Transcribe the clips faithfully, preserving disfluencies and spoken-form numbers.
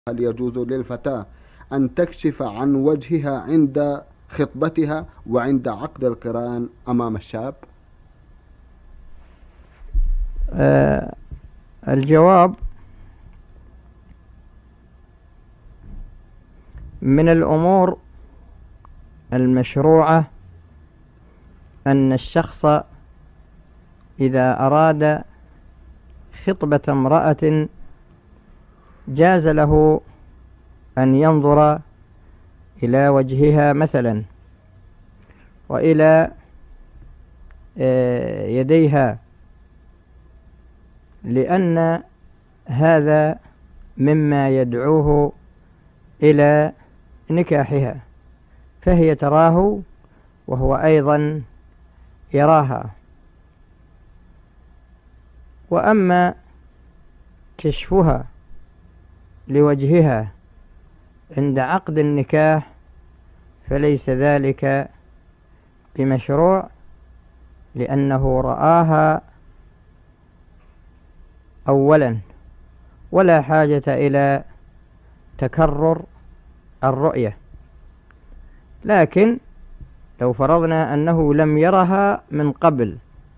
هل يجوز للفتاة أن تكشف عن وجهها عند خطبتها وعند عقد القران أمام الشاب؟ آه الجواب: من الأمور المشروعة أن الشخص إذا أراد خطبة امرأة جاز له أن ينظر إلى وجهها مثلا وإلى يديها، لأن هذا مما يدعوه إلى نكاحها، فهي تراه وهو أيضا يراها. وأما كشفها لوجهها عند عقد النكاح فليس ذلك بمشروع، لأنه رآها أولا ولا حاجة إلى تكرر الرؤية. لكن لو فرضنا أنه لم يرها من قبل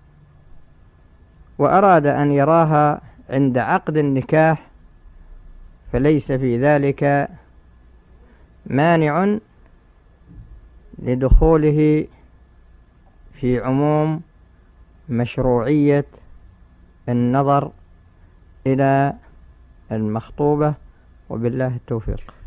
وأراد أن يراها عند عقد النكاح فليس في ذلك مانع لدخوله في عموم مشروعية النظر إلى المخطوبة، وبالله التوفيق.